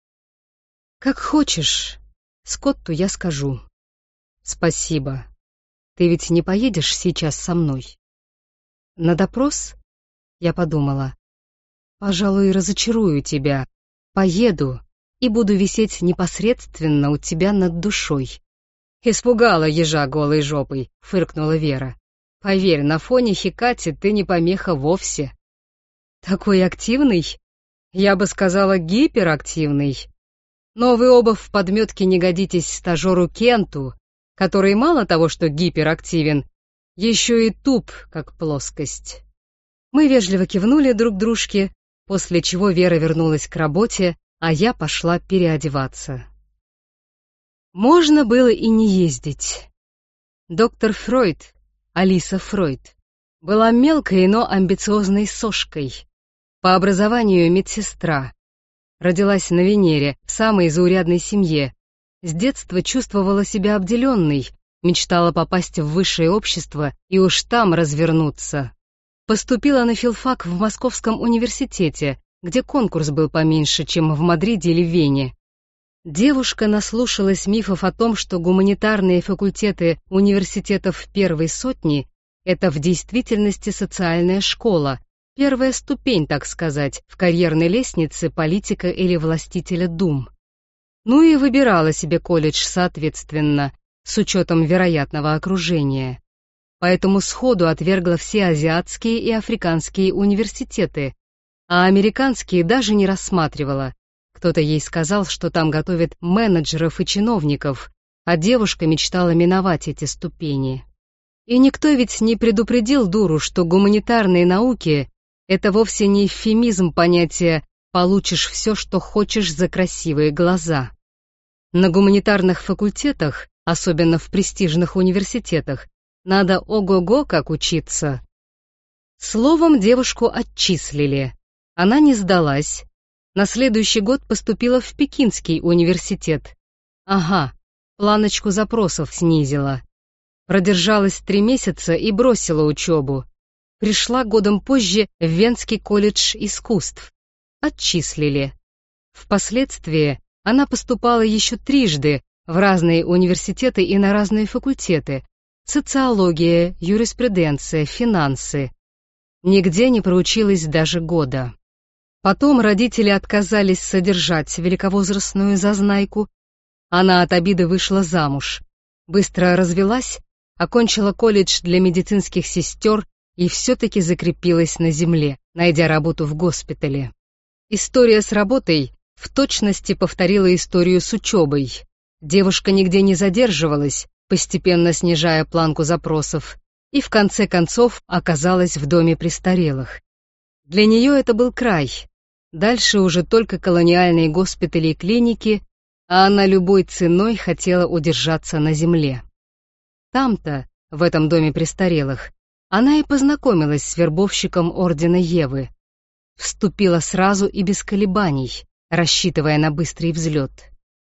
Как хочешь, Скотту я скажу. Спасибо. Ты ведь не поедешь сейчас со мной? На допрос? Я подумала. Пожалуй, разочарую тебя. Поеду и буду висеть непосредственно у тебя над душой. Испугала ежа голой жопой, фыркнула Вера. Поверь, на фоне Хикати ты не помеха вовсе. Такой активный? Я бы сказала, гиперактивный. Но вы оба в подметке не годитесь стажеру Кенту, который мало того, что гиперактивен, еще и туп, как плоскость. Мы вежливо кивнули друг дружке, после чего Вера вернулась к работе, а я пошла переодеваться. Можно было и не ездить. Доктор Фройд, Алиса Фройд, была мелкой, но амбициозной сошкой. По образованию медсестра. Родилась на Венере, в самой заурядной семье. С детства чувствовала себя обделенной, мечтала попасть в высшее общество и уж там развернуться. Поступила на филфак в Московском университете, где конкурс был поменьше, чем в Мадриде или Вене. Девушка наслушалась мифов о том, что гуманитарные факультеты университетов первой сотни — это в действительности социальная школа, первая ступень, так сказать, в карьерной лестнице политика или властителя дум. Ну и выбирала себе колледж соответственно, с учетом вероятного окружения. Поэтому сходу отвергла все азиатские и африканские университеты, а американские даже не рассматривала. Кто-то ей сказал, что там готовят менеджеров и чиновников, а девушка мечтала миновать эти ступени. И никто ведь не предупредил дуру, что гуманитарные науки — это вовсе не эвфемизм понятия «получишь все, что хочешь за красивые глаза». На гуманитарных факультетах, особенно в престижных университетах, надо ого-го как учиться. Словом, девушку отчислили. Она не сдалась. На следующий год поступила в Пекинский университет. Ага, планочку запросов снизила. Продержалась три месяца и бросила учебу. Пришла годом позже в Венский колледж искусств. Отчислили. Впоследствии она поступала еще трижды в разные университеты и на разные факультеты. Социология, юриспруденция, финансы. Нигде не проучилась даже года. Потом родители отказались содержать великовозрастную зазнайку. Она от обиды вышла замуж. Быстро развелась, окончила колледж для медицинских сестер и все-таки закрепилась на земле, найдя работу в госпитале. История с работой в точности повторила историю с учебой. Девушка нигде не задерживалась, постепенно снижая планку запросов, и в конце концов оказалась в доме престарелых. Для нее это был край. Дальше уже только колониальные госпитали и клиники, а она любой ценой хотела удержаться на земле. Там-то, в этом доме престарелых, она и познакомилась с вербовщиком Ордена Евы. Вступила сразу и без колебаний, рассчитывая на быстрый взлет.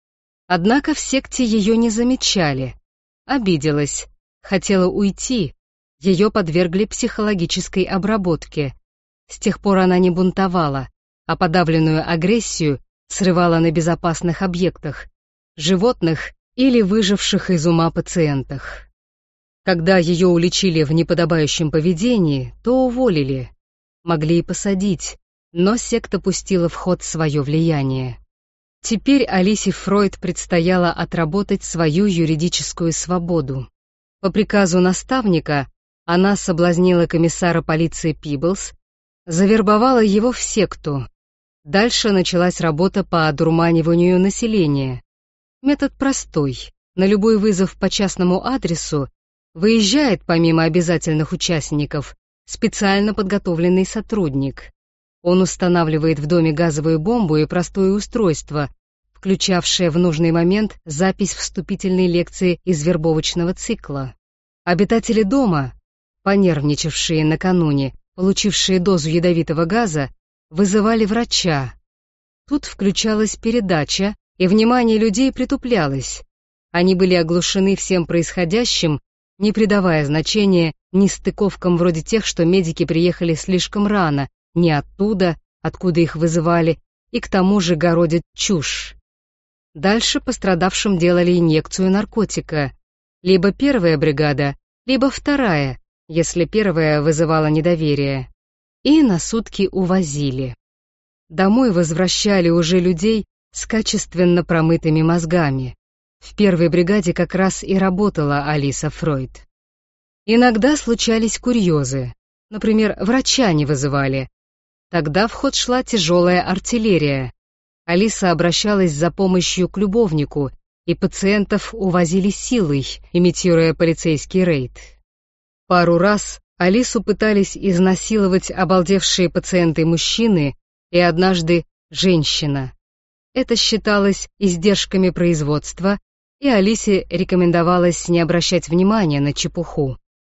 Однако в секте ее не замечали. Обиделась, хотела уйти, ее подвергли психологической обработке. С тех пор она не бунтовала, а подавленную агрессию срывала на безопасных объектах, животных или выживших из ума пациентах. Когда ее уличили в неподобающем поведении, то уволили. Могли и посадить, но секта пустила в ход свое влияние. Теперь Алисе Фройд предстояло отработать свою юридическую свободу. По приказу наставника она соблазнила комиссара полиции Пиблс, завербовала его в секту. Дальше началась работа по одурманиванию населения. Метод простой. На любой вызов по частному адресу выезжает, помимо обязательных участников, специально подготовленный сотрудник. Он устанавливает в доме газовую бомбу и простое устройство, включавшее в нужный момент запись вступительной лекции из вербовочного цикла. Обитатели дома, понервничавшие накануне, получившие дозу ядовитого газа, вызывали врача. Тут включалась передача, и внимание людей притуплялось. Они были оглушены всем происходящим, не придавая значения нестыковкам вроде тех, что медики приехали слишком рано, не оттуда, откуда их вызывали, и к тому же городят чушь. Дальше пострадавшим делали инъекцию наркотика. Либо первая бригада, либо вторая, если первая вызывала недоверие. И на сутки увозили. Домой возвращали уже людей с качественно промытыми мозгами. В первой бригаде как раз и работала Алиса Фройд. Иногда случались курьезы. Например, врача не вызывали. Тогда в ход шла тяжелая артиллерия. Алиса обращалась за помощью к любовнику, и пациентов увозили силой, имитируя полицейский рейд. Пару раз Алису пытались изнасиловать обалдевшие пациенты-мужчины и однажды женщина. Это считалось издержками производства, и Алисе рекомендовалось не обращать внимания на чепуху.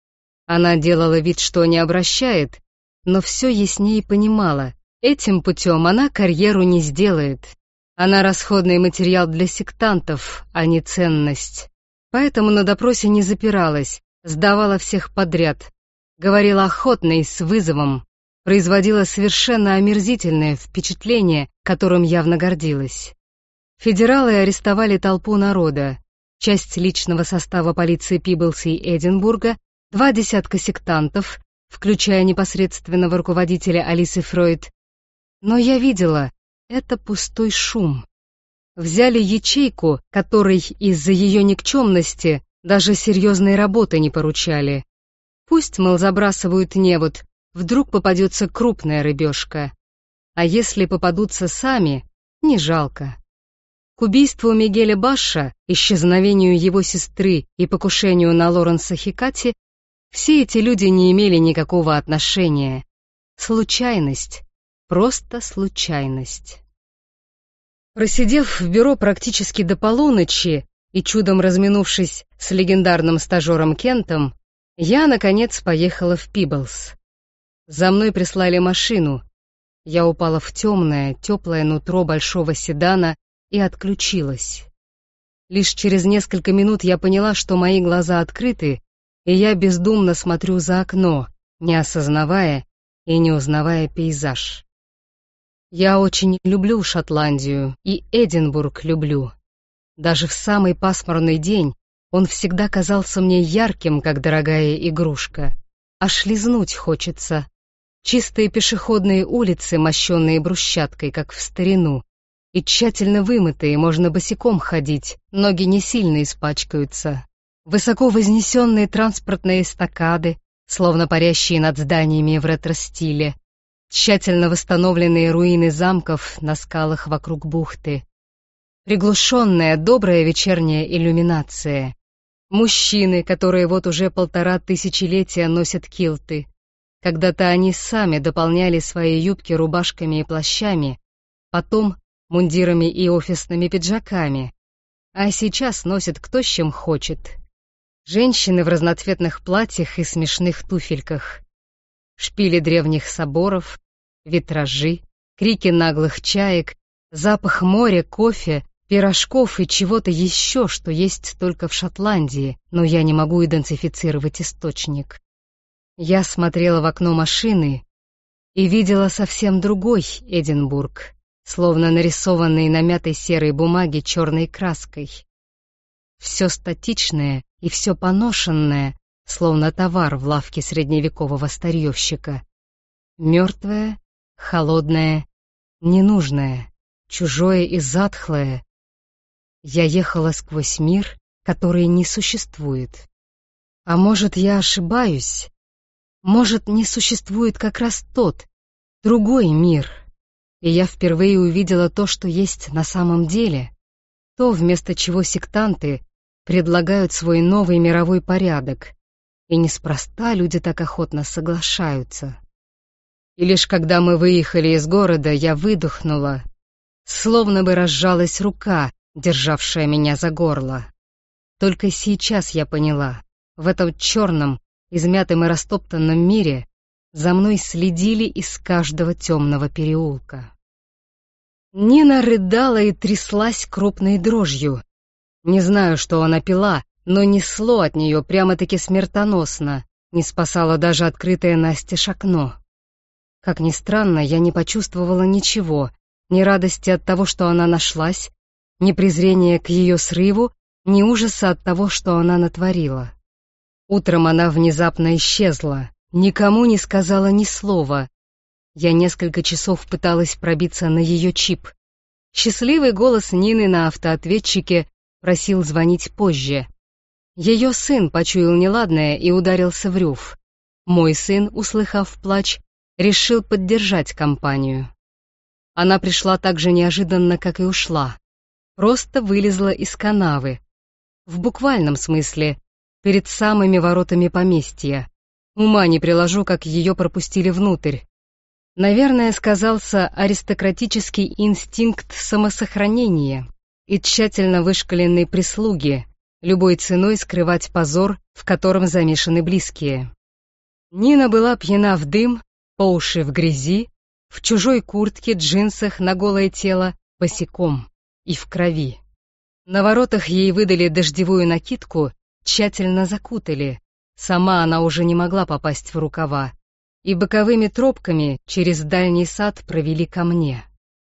Она делала вид, что не обращает, но все яснее понимала, этим путем она карьеру не сделает. Она расходный материал для сектантов, а не ценность. Поэтому на допросе не запиралась, сдавала всех подряд, говорила охотно и с вызовом, производила совершенно омерзительное впечатление, которым явно гордилась. Федералы арестовали толпу народа, часть личного состава полиции Пиблса и Эдинбурга, два десятка сектантов, включая непосредственного руководителя Алисы Фройд. Но я видела, это пустой шум. Взяли ячейку, которой из-за ее никчемности даже серьезной работы не поручали. Пусть, мол, забрасывают невод, вдруг попадется крупная рыбешка. А если попадутся сами, не жалко. К убийству Мигеля Баша, исчезновению его сестры и покушению на Лоренса Хикати все эти люди не имели никакого отношения. Случайность, просто случайность. Просидев в бюро практически до полуночи и чудом разминувшись с легендарным стажером Кентом, я, наконец, поехала в Пиблс. За мной прислали машину. Я упала в темное, теплое нутро большого седана и отключилась. Лишь через несколько минут я поняла, что мои глаза открыты, и я бездумно смотрю за окно, не осознавая и не узнавая пейзаж. Я очень люблю Шотландию, и Эдинбург люблю. Даже в самый пасмурный день он всегда казался мне ярким, как дорогая игрушка. Аж лизнуть хочется. Чистые пешеходные улицы, мощенные брусчаткой, как в старину, и тщательно вымытые, можно босиком ходить, ноги не сильно испачкаются. Высоко вознесенные транспортные эстакады, словно парящие над зданиями в ретро-стиле, тщательно восстановленные руины замков на скалах вокруг бухты, приглушенная добрая вечерняя иллюминация, мужчины, которые вот уже полтора тысячелетия носят килты. Когда-то они сами дополняли свои юбки рубашками и плащами, потом мундирами и офисными пиджаками, а сейчас носят кто с чем хочет. Женщины в разноцветных платьях и смешных туфельках, шпили древних соборов, витражи, крики наглых чаек, запах моря, кофе, пирожков и чего-то еще, что есть только в Шотландии, но я не могу идентифицировать источник. Я смотрела в окно машины и видела совсем другой Эдинбург, словно нарисованный на мятой серой бумаге черной краской. Все статичное и все поношенное, словно товар в лавке средневекового старьевщика. Мертвое, холодное, ненужное, чужое и затхлое. Я ехала сквозь мир, который не существует. А может, я ошибаюсь? Может, не существует как раз тот, другой мир, и я впервые увидела то, что есть на самом деле, то, вместо чего сектанты предлагают свой новый мировой порядок, и неспроста люди так охотно соглашаются. И лишь когда мы выехали из города, я выдохнула, словно бы разжалась рука, державшая меня за горло. Только сейчас я поняла, в этом черном, измятом и растоптанном мире за мной следили из каждого темного переулка. Нина рыдала и тряслась крупной дрожью. Не знаю, что она пила, но несло от нее прямо-таки смертоносно, не спасало даже открытое настежь окно. Как ни странно, я не почувствовала ничего, ни радости от того, что она нашлась, ни презрения к ее срыву, ни ужаса от того, что она натворила. Утром она внезапно исчезла, никому не сказала ни слова. Я несколько часов пыталась пробиться на ее чип. Счастливый голос Нины на автоответчике просил звонить позже. Ее сын почуял неладное и ударился в рев. Мой сын, услыхав плач, решил поддержать компанию. Она пришла так же неожиданно, как и ушла. Просто вылезла из канавы. В буквальном смысле, перед самыми воротами поместья. Ума не приложу, как ее пропустили внутрь. Наверное, сказался аристократический инстинкт самосохранения и тщательно вышколенной прислуги, любой ценой скрывать позор, в котором замешаны близкие. Нина была пьяна в дым, по уши в грязи, в чужой куртке, джинсах на голое тело, босиком и в крови. На воротах ей выдали дождевую накидку, тщательно закутали. Сама она уже не могла попасть в рукава. И боковыми тропками через дальний сад провели ко мне.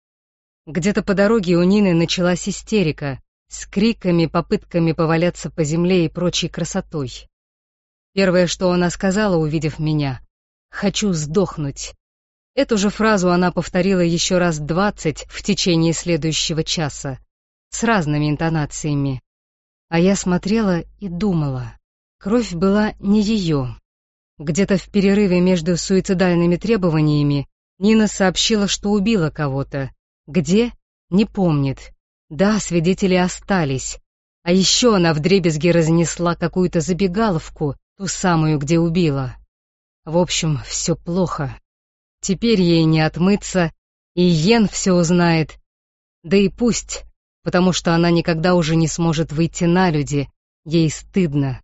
Где-то по дороге у Нины началась истерика, с криками, попытками поваляться по земле и прочей красотой. Первое, что она сказала, увидев меня: «Хочу сдохнуть». Эту же фразу она повторила еще раз двадцать в течение следующего часа, с разными интонациями. А я смотрела и думала. Кровь была не ее. Где-то в перерыве между суицидальными требованиями Нина сообщила, что убила кого-то. Где? Не помнит. Да, свидетели остались. А еще она вдребезги разнесла какую-то забегаловку, ту самую, где убила. В общем, все плохо. Теперь ей не отмыться, и Йен все узнает. Да и пусть, потому что она никогда уже не сможет выйти на люди, ей стыдно.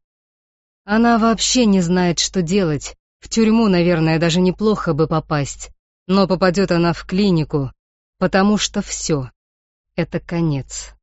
Она вообще не знает, что делать. В тюрьму, наверное, даже неплохо бы попасть. Но попадет она в клинику, потому что все, это конец.